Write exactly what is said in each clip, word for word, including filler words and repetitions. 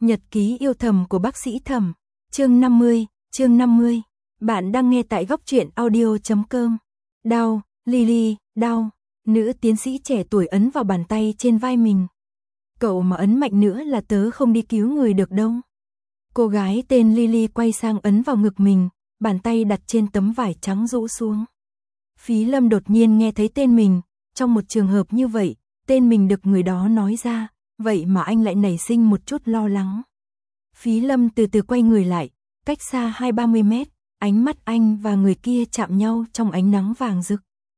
Nhật ký yêu thầm của bác sĩ Thẩm, chương năm mươi, chương năm mươi. Bạn đang nghe tại góc truyện audio chấm com. Đau, Lily, đau. Nữ tiến sĩ trẻ tuổi ấn vào bàn tay trên vai mình. Cậu mà ấn mạnh nữa là tớ không đi cứu người được đâu. Cô gái tên Lily quay sang ấn vào ngực mình, bàn tay đặt trên tấm vải trắng rũ xuống. Phí Lâm đột nhiên nghe thấy tên mình, trong một trường hợp như vậy, tên mình được người đó nói ra, vậy mà anh lại nảy sinh một chút lo lắng. Phí Lâm từ từ quay người lại, cách xa hai ba mươi mét, ánh mắt anh và người kia chạm nhau trong ánh nắng vàng rực.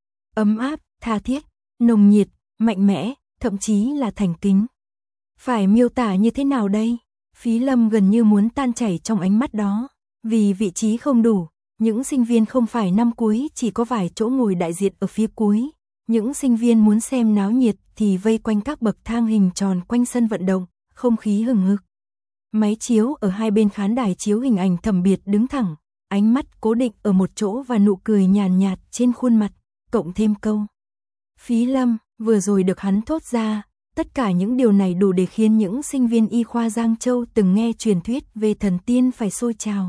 Ấm áp, tha thiết, nồng nhiệt, mạnh mẽ, thậm chí là thành kính. Phải miêu tả như thế nào đây? Phí Lâm gần như muốn tan chảy trong ánh mắt đó, vì vị trí không đủ, những sinh viên không phải năm cuối chỉ có vài chỗ ngồi đại diện ở phía cuối. Những sinh viên muốn xem náo nhiệt thì vây quanh các bậc thang hình tròn quanh sân vận động, không khí hừng hực. Máy chiếu ở hai bên khán đài chiếu hình ảnh Thẩm Biệt đứng thẳng, ánh mắt cố định ở một chỗ và nụ cười nhàn nhạt trên khuôn mặt, cộng thêm câu Phí Lâm, vừa rồi được hắn thốt ra, tất cả những điều này đủ để khiến những sinh viên y khoa Giang Châu từng nghe truyền thuyết về thần tiên phải sôi trào.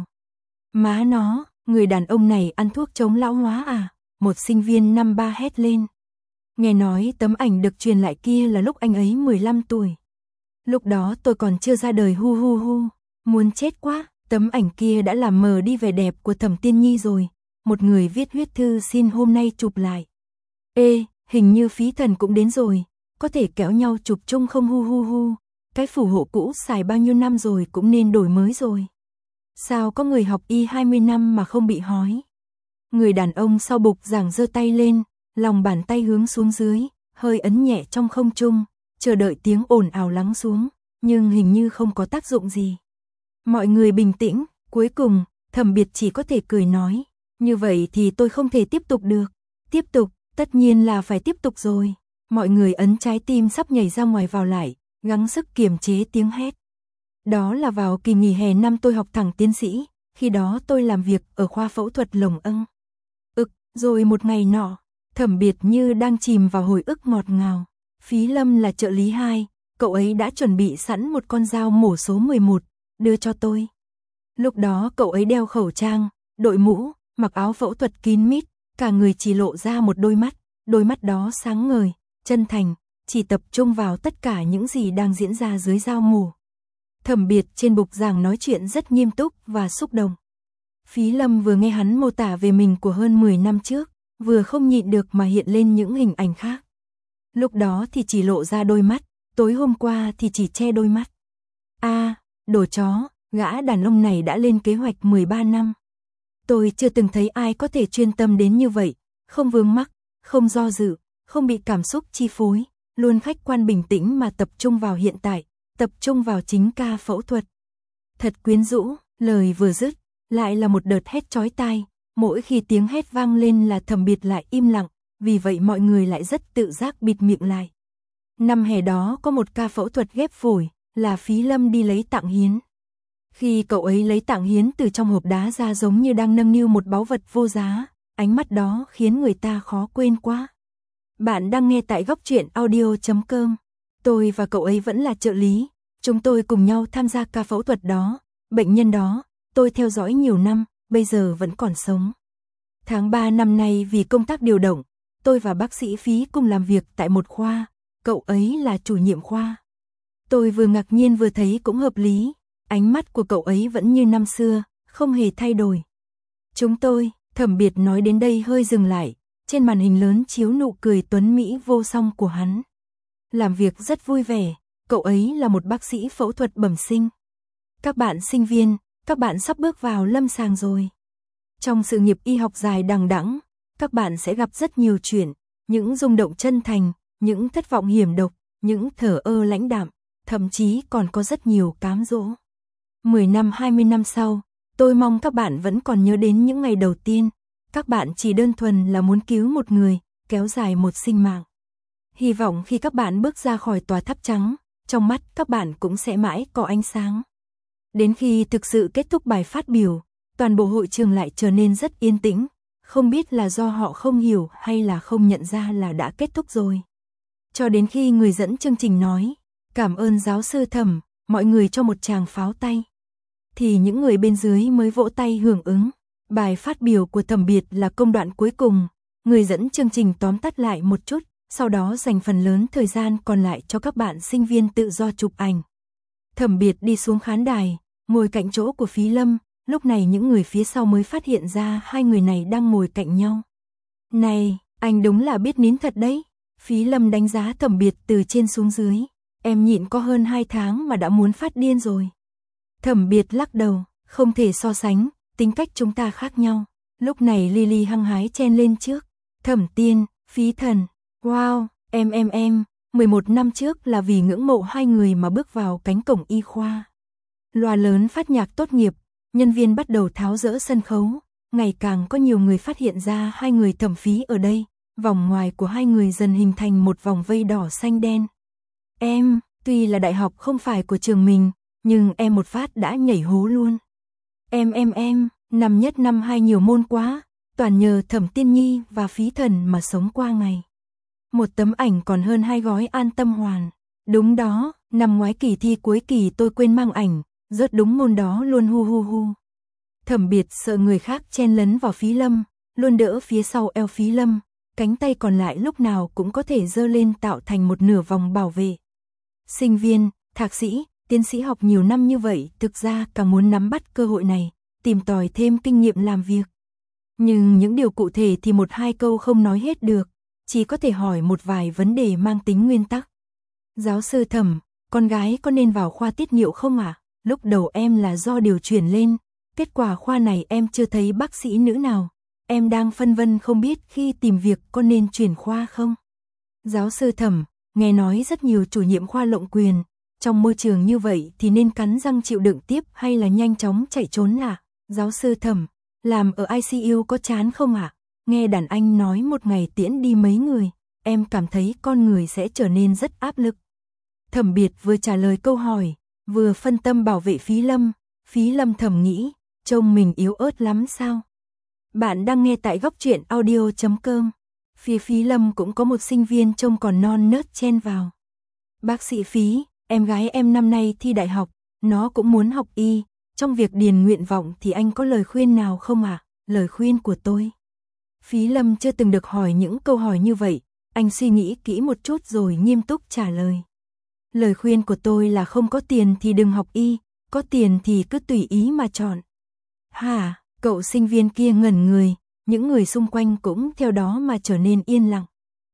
Má nó, người đàn ông này ăn thuốc chống lão hóa à? Một sinh viên năm ba hét lên. Nghe nói tấm ảnh được truyền lại kia là lúc anh ấy mười lăm tuổi. Lúc đó tôi còn chưa ra đời, hu hu hu, muốn chết quá, tấm ảnh kia đã làm mờ đi vẻ đẹp của Thẩm Tiên Nhi rồi. Một người viết huyết thư xin hôm nay chụp lại. Ê, hình như Phí Thần cũng đến rồi, có thể kéo nhau chụp chung không, hu hu hu, cái phù hộ cũ xài bao nhiêu năm rồi cũng nên đổi mới rồi. Sao có người học y hai mươi năm mà không bị hói? Người đàn ông sau bục giảng giơ tay lên, lòng bàn tay hướng xuống dưới, hơi ấn nhẹ trong không trung, chờ đợi tiếng ồn ào lắng xuống, nhưng hình như không có tác dụng gì. Mọi người bình tĩnh, cuối cùng, Thẩm Biệt chỉ có thể cười nói, như vậy thì tôi không thể tiếp tục được. Tiếp tục, tất nhiên là phải tiếp tục rồi. Mọi người ấn trái tim sắp nhảy ra ngoài vào lại, gắng sức kiềm chế tiếng hét. Đó là vào kỳ nghỉ hè năm tôi học thẳng tiến sĩ, khi đó tôi làm việc ở khoa phẫu thuật lồng ưng. Ực, rồi một ngày nọ, Thẩm Biệt như đang chìm vào hồi ức ngọt ngào. Phí Lâm là trợ lý hai, cậu ấy đã chuẩn bị sẵn một con dao mổ số mười một, đưa cho tôi. Lúc đó cậu ấy đeo khẩu trang, đội mũ, mặc áo phẫu thuật kín mít, cả người chỉ lộ ra một đôi mắt, đôi mắt đó sáng ngời, chân thành, chỉ tập trung vào tất cả những gì đang diễn ra dưới dao mổ. Thẩm Biệt trên bục giảng nói chuyện rất nghiêm túc và xúc động. Phí Lâm vừa nghe hắn mô tả về mình của hơn mười năm trước, vừa không nhịn được mà hiện lên những hình ảnh khác. Lúc đó thì chỉ lộ ra đôi mắt, tối hôm qua thì chỉ che đôi mắt. A, à, đồ chó, gã đàn ông này đã lên kế hoạch mười ba năm. Tôi chưa từng thấy ai có thể chuyên tâm đến như vậy, không vướng mắc, không do dự, không bị cảm xúc chi phối, luôn khách quan bình tĩnh mà tập trung vào hiện tại, tập trung vào chính ca phẫu thuật. Thật quyến rũ, lời vừa dứt, lại là một đợt hét chói tai, mỗi khi tiếng hét vang lên là Thẩm Biệt lại im lặng, vì vậy mọi người lại rất tự giác bịt miệng lại. Năm hè đó có một ca phẫu thuật ghép phổi, là Phí Lâm đi lấy tạng hiến. Khi cậu ấy lấy tạng hiến từ trong hộp đá ra giống như đang nâng niu một báu vật vô giá, ánh mắt đó khiến người ta khó quên quá. Bạn đang nghe tại góc truyện audio chấm com. Tôi và cậu ấy vẫn là trợ lý, chúng tôi cùng nhau tham gia ca phẫu thuật đó, bệnh nhân đó, tôi theo dõi nhiều năm, bây giờ vẫn còn sống. Tháng ba năm nay vì công tác điều động, tôi và bác sĩ Phí cùng làm việc tại một khoa, cậu ấy là chủ nhiệm khoa. Tôi vừa ngạc nhiên vừa thấy cũng hợp lý, ánh mắt của cậu ấy vẫn như năm xưa, không hề thay đổi. Chúng tôi, Thẩm Biệt nói đến đây hơi dừng lại, trên màn hình lớn chiếu nụ cười tuấn mỹ vô song của hắn. Làm việc rất vui vẻ, cậu ấy là một bác sĩ phẫu thuật bẩm sinh. Các bạn sinh viên, các bạn sắp bước vào lâm sàng rồi. Trong sự nghiệp y học dài đằng đẵng, các bạn sẽ gặp rất nhiều chuyện, những rung động chân thành, những thất vọng hiểm độc, những thở ơ lãnh đạm, thậm chí còn có rất nhiều cám dỗ. mười năm hai mươi năm sau, tôi mong các bạn vẫn còn nhớ đến những ngày đầu tiên, các bạn chỉ đơn thuần là muốn cứu một người, kéo dài một sinh mạng. Hy vọng khi các bạn bước ra khỏi tòa tháp trắng, trong mắt các bạn cũng sẽ mãi có ánh sáng. Đến khi thực sự kết thúc bài phát biểu, toàn bộ hội trường lại trở nên rất yên tĩnh, không biết là do họ không hiểu hay là không nhận ra là đã kết thúc rồi. Cho đến khi người dẫn chương trình nói, cảm ơn giáo sư Thẩm, mọi người cho một tràng pháo tay. Thì những người bên dưới mới vỗ tay hưởng ứng. Bài phát biểu của Thẩm Biệt là công đoạn cuối cùng, người dẫn chương trình tóm tắt lại một chút, sau đó dành phần lớn thời gian còn lại cho các bạn sinh viên tự do chụp ảnh. Thẩm Biệt đi xuống khán đài, ngồi cạnh chỗ của Phí Lâm, lúc này những người phía sau mới phát hiện ra hai người này đang ngồi cạnh nhau. Này, anh đúng là biết nín thật đấy. Phí Lâm đánh giá Thẩm Biệt từ trên xuống dưới. Em nhịn có hơn hai tháng mà đã muốn phát điên rồi. Thẩm Biệt lắc đầu, không thể so sánh, tính cách chúng ta khác nhau. Lúc này Lily hăng hái chen lên trước. Thẩm Tiên, Phí Thần, wow, em em em, mười một năm trước là vì ngưỡng mộ hai người mà bước vào cánh cổng y khoa. Loa lớn phát nhạc tốt nghiệp, nhân viên bắt đầu tháo dỡ sân khấu, ngày càng có nhiều người phát hiện ra hai người Thẩm Phí ở đây, vòng ngoài của hai người dần hình thành một vòng vây đỏ xanh đen. Em, tuy là đại học không phải của trường mình, nhưng em một phát đã nhảy hố luôn. Em em em, năm nhất năm hai nhiều môn quá, toàn nhờ Thẩm Tiên Nhi và Phí Thần mà sống qua ngày. Một tấm ảnh còn hơn hai gói An Tâm Hoàn. Đúng đó, năm ngoái kỳ thi cuối kỳ tôi quên mang ảnh, rớt đúng môn đó luôn hu hu hu. Thẩm Biệt sợ người khác chen lấn vào Phí Lâm, luôn đỡ phía sau eo Phí Lâm, cánh tay còn lại lúc nào cũng có thể giơ lên tạo thành một nửa vòng bảo vệ. Sinh viên, thạc sĩ, tiến sĩ học nhiều năm như vậy thực ra càng muốn nắm bắt cơ hội này, tìm tòi thêm kinh nghiệm làm việc. Nhưng những điều cụ thể thì một hai câu không nói hết được, chỉ có thể hỏi một vài vấn đề mang tính nguyên tắc. Giáo sư Thẩm, con gái có nên vào khoa tiết niệu không ạ? À? Lúc đầu em là do điều chuyển lên, kết quả khoa này em chưa thấy bác sĩ nữ nào. Em đang phân vân không biết khi tìm việc có nên chuyển khoa không? Giáo sư Thẩm, nghe nói rất nhiều chủ nhiệm khoa lộng quyền, trong môi trường như vậy thì nên cắn răng chịu đựng tiếp hay là nhanh chóng chạy trốn à? Giáo sư Thẩm, làm ở i xê u có chán không ạ? À? Nghe đàn anh nói một ngày tiễn đi mấy người, em cảm thấy con người sẽ trở nên rất áp lực. Thẩm Biệt vừa trả lời câu hỏi, vừa phân tâm bảo vệ Phí Lâm. Phí Lâm thầm nghĩ, trông mình yếu ớt lắm sao? Bạn đang nghe tại góc truyện audio chấm com. Phía Phí Lâm cũng có một sinh viên trông còn non nớt chen vào. Bác sĩ Phí, em gái em năm nay thi đại học, nó cũng muốn học y. Trong việc điền nguyện vọng thì anh có lời khuyên nào không ạ? À? Lời khuyên của tôi. Phí Lâm chưa từng được hỏi những câu hỏi như vậy, anh suy nghĩ kỹ một chút rồi nghiêm túc trả lời. Lời khuyên của tôi là không có tiền thì đừng học y, có tiền thì cứ tùy ý mà chọn. Hả? Cậu sinh viên kia ngẩn người, những người xung quanh cũng theo đó mà trở nên yên lặng.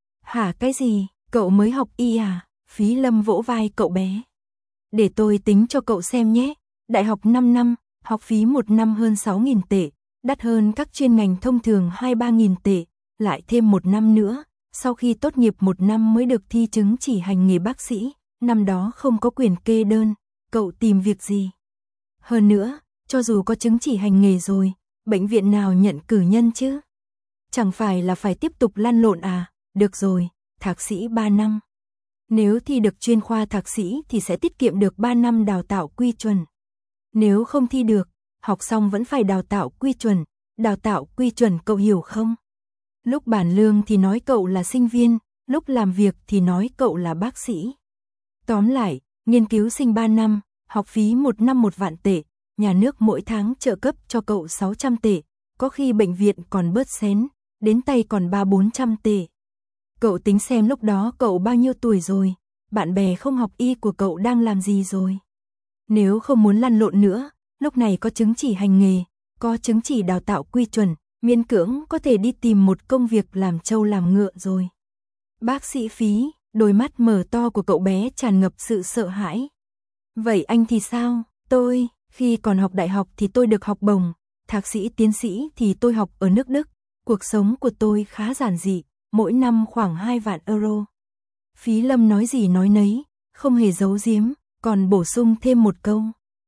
Hả cái gì? Cậu mới học y à? Phí Lâm vỗ vai cậu bé. Để tôi tính cho cậu xem nhé. Đại học năm năm, học phí một năm hơn sáu nghìn tệ, đắt hơn các chuyên ngành thông thường hai ba nghìn tệ, lại thêm một năm nữa, sau khi tốt nghiệp một năm mới được thi chứng chỉ hành nghề bác sĩ, năm đó không có quyền kê đơn, cậu tìm việc gì? Hơn nữa, cho dù có chứng chỉ hành nghề rồi, bệnh viện nào nhận cử nhân chứ? Chẳng phải là phải tiếp tục lăn lộn à? Được rồi, thạc sĩ ba năm. Nếu thi được chuyên khoa thạc sĩ thì sẽ tiết kiệm được ba năm đào tạo quy chuẩn. Nếu không thi được, học xong vẫn phải đào tạo quy chuẩn, đào tạo quy chuẩn cậu hiểu không? Lúc bàn lương thì nói cậu là sinh viên, lúc làm việc thì nói cậu là bác sĩ. Tóm lại, nghiên cứu sinh ba năm, học phí một năm một vạn tệ, nhà nước mỗi tháng trợ cấp cho cậu sáu trăm tệ, có khi bệnh viện còn bớt xén, đến tay còn ba bốn trăm tệ. Cậu tính xem lúc đó cậu bao nhiêu tuổi rồi, bạn bè không học y của cậu đang làm gì rồi. Nếu không muốn lăn lộn nữa, lúc này có chứng chỉ hành nghề, có chứng chỉ đào tạo quy chuẩn, miễn cưỡng có thể đi tìm một công việc làm trâu làm ngựa rồi. Bác sĩ Phí, đôi mắt mở to của cậu bé tràn ngập sự sợ hãi. Vậy anh thì sao? Tôi, khi còn học đại học thì tôi được học bổng, thạc sĩ tiến sĩ thì tôi học ở nước Đức. Cuộc sống của tôi khá giản dị, mỗi năm khoảng hai vạn euro. Phí Lâm nói gì nói nấy, không hề giấu giếm, còn bổ sung thêm một câu.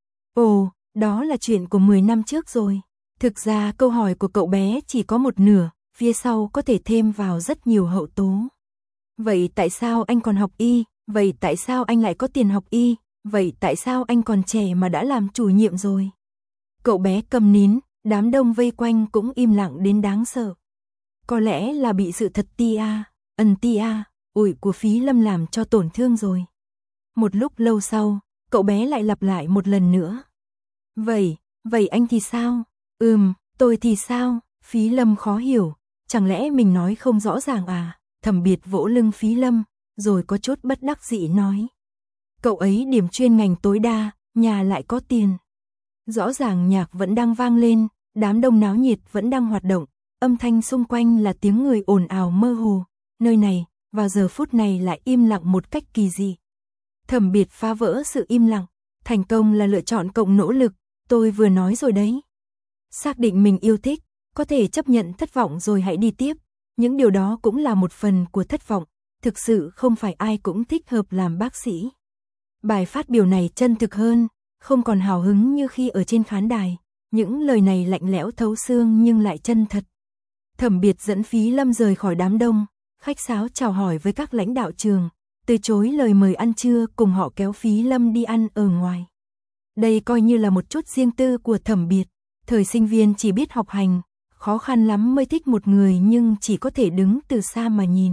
Ồ, đó là chuyện của mười năm trước rồi. Thực ra câu hỏi của cậu bé chỉ có một nửa, phía sau có thể thêm vào rất nhiều hậu tố. Vậy tại sao anh còn học y? Vậy tại sao anh lại có tiền học y? Vậy tại sao anh còn trẻ mà đã làm chủ nhiệm rồi? Cậu bé cầm nín, đám đông vây quanh cũng im lặng đến đáng sợ. Có lẽ là bị sự thật tia, ẩn tia, ủi của Phí Lâm làm cho tổn thương rồi. Một lúc lâu sau, cậu bé lại lặp lại một lần nữa. Vậy, vậy anh thì sao? Ừm, tôi thì sao? Phí Lâm khó hiểu, chẳng lẽ mình nói không rõ ràng à? Thẩm Biệt vỗ lưng Phí Lâm, rồi có chút bất đắc dĩ nói. Cậu ấy điểm chuyên ngành tối đa, nhà lại có tiền. Rõ ràng nhạc vẫn đang vang lên, đám đông náo nhiệt vẫn đang hoạt động, âm thanh xung quanh là tiếng người ồn ào mơ hồ, nơi này, vào giờ phút này lại im lặng một cách kỳ dị. Thẩm Biệt phá vỡ sự im lặng, thành công là lựa chọn cộng nỗ lực, tôi vừa nói rồi đấy. Xác định mình yêu thích, có thể chấp nhận thất vọng rồi hãy đi tiếp, những điều đó cũng là một phần của thất vọng, thực sự không phải ai cũng thích hợp làm bác sĩ. Bài phát biểu này chân thực hơn, không còn hào hứng như khi ở trên khán đài, những lời này lạnh lẽo thấu xương nhưng lại chân thật. Thẩm Biệt dẫn Phí Lâm rời khỏi đám đông, khách sáo chào hỏi với các lãnh đạo trường, từ chối lời mời ăn trưa cùng họ kéo Phí Lâm đi ăn ở ngoài. Đây coi như là một chút riêng tư của Thẩm Biệt, thời sinh viên chỉ biết học hành, khó khăn lắm mới thích một người nhưng chỉ có thể đứng từ xa mà nhìn.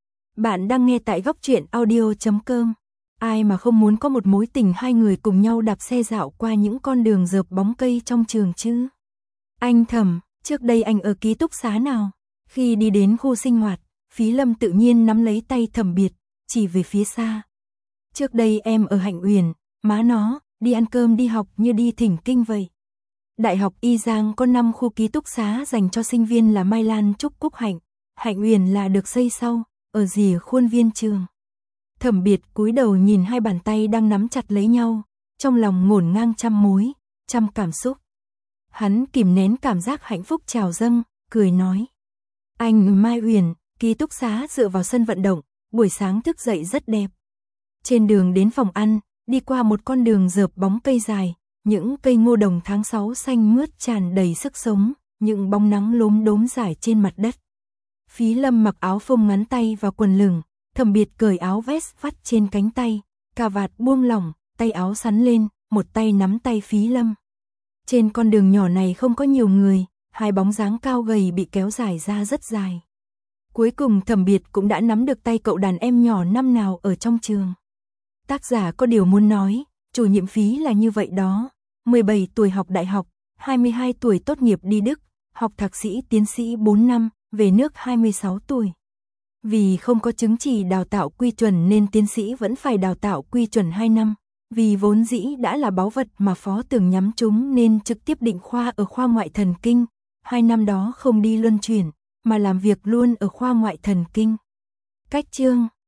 Bạn đang nghe tại góc truyện audio chấm com. Ai mà không muốn có một mối tình hai người cùng nhau đạp xe dạo qua những con đường rợp bóng cây trong trường chứ? Anh Thẩm, trước đây anh ở ký túc xá nào? Khi đi đến khu sinh hoạt, Phí Lâm tự nhiên nắm lấy tay Thẩm Biệt, chỉ về phía xa. Trước đây em ở Hạnh Uyển, má nó, đi ăn cơm đi học như đi thỉnh kinh vậy. Đại học Y Giang có năm khu ký túc xá dành cho sinh viên là Mai Lan, Trúc, Cúc Hạnh, Hạnh Uyển là được xây sau, ở rìa khuôn viên trường. Thẩm Biệt cúi đầu nhìn hai bàn tay đang nắm chặt lấy nhau, trong lòng ngổn ngang trăm mối, trăm cảm xúc. Hắn kìm nén cảm giác hạnh phúc trào dâng, cười nói. Anh Mai Uyển, ký túc xá dựa vào sân vận động, buổi sáng thức dậy rất đẹp. Trên đường đến phòng ăn, đi qua một con đường rợp bóng cây dài, những cây ngô đồng tháng sáu xanh mướt tràn đầy sức sống, những bóng nắng lốm đốm rải trên mặt đất. Phí Lâm mặc áo phông ngắn tay và quần lửng, Thẩm Biệt cởi áo vest vắt trên cánh tay, cà vạt buông lỏng, tay áo sắn lên, một tay nắm tay Phí Lâm. Trên con đường nhỏ này không có nhiều người, hai bóng dáng cao gầy bị kéo dài ra rất dài. Cuối cùng Thẩm Biệt cũng đã nắm được tay cậu đàn em nhỏ năm nào ở trong trường. Tác giả có điều muốn nói, chủ nhiệm Phí là như vậy đó, mười bảy tuổi học đại học, hai mươi hai tuổi tốt nghiệp đi Đức, học thạc sĩ tiến sĩ bốn năm, về nước hai mươi sáu tuổi. Vì không có chứng chỉ đào tạo quy chuẩn nên tiến sĩ vẫn phải đào tạo quy chuẩn hai năm, vì vốn dĩ đã là báu vật mà Phó Tường nhắm trúng nên trực tiếp định khoa ở khoa ngoại thần kinh, hai năm đó không đi luân chuyển, mà làm việc luôn ở khoa ngoại thần kinh. Cách chương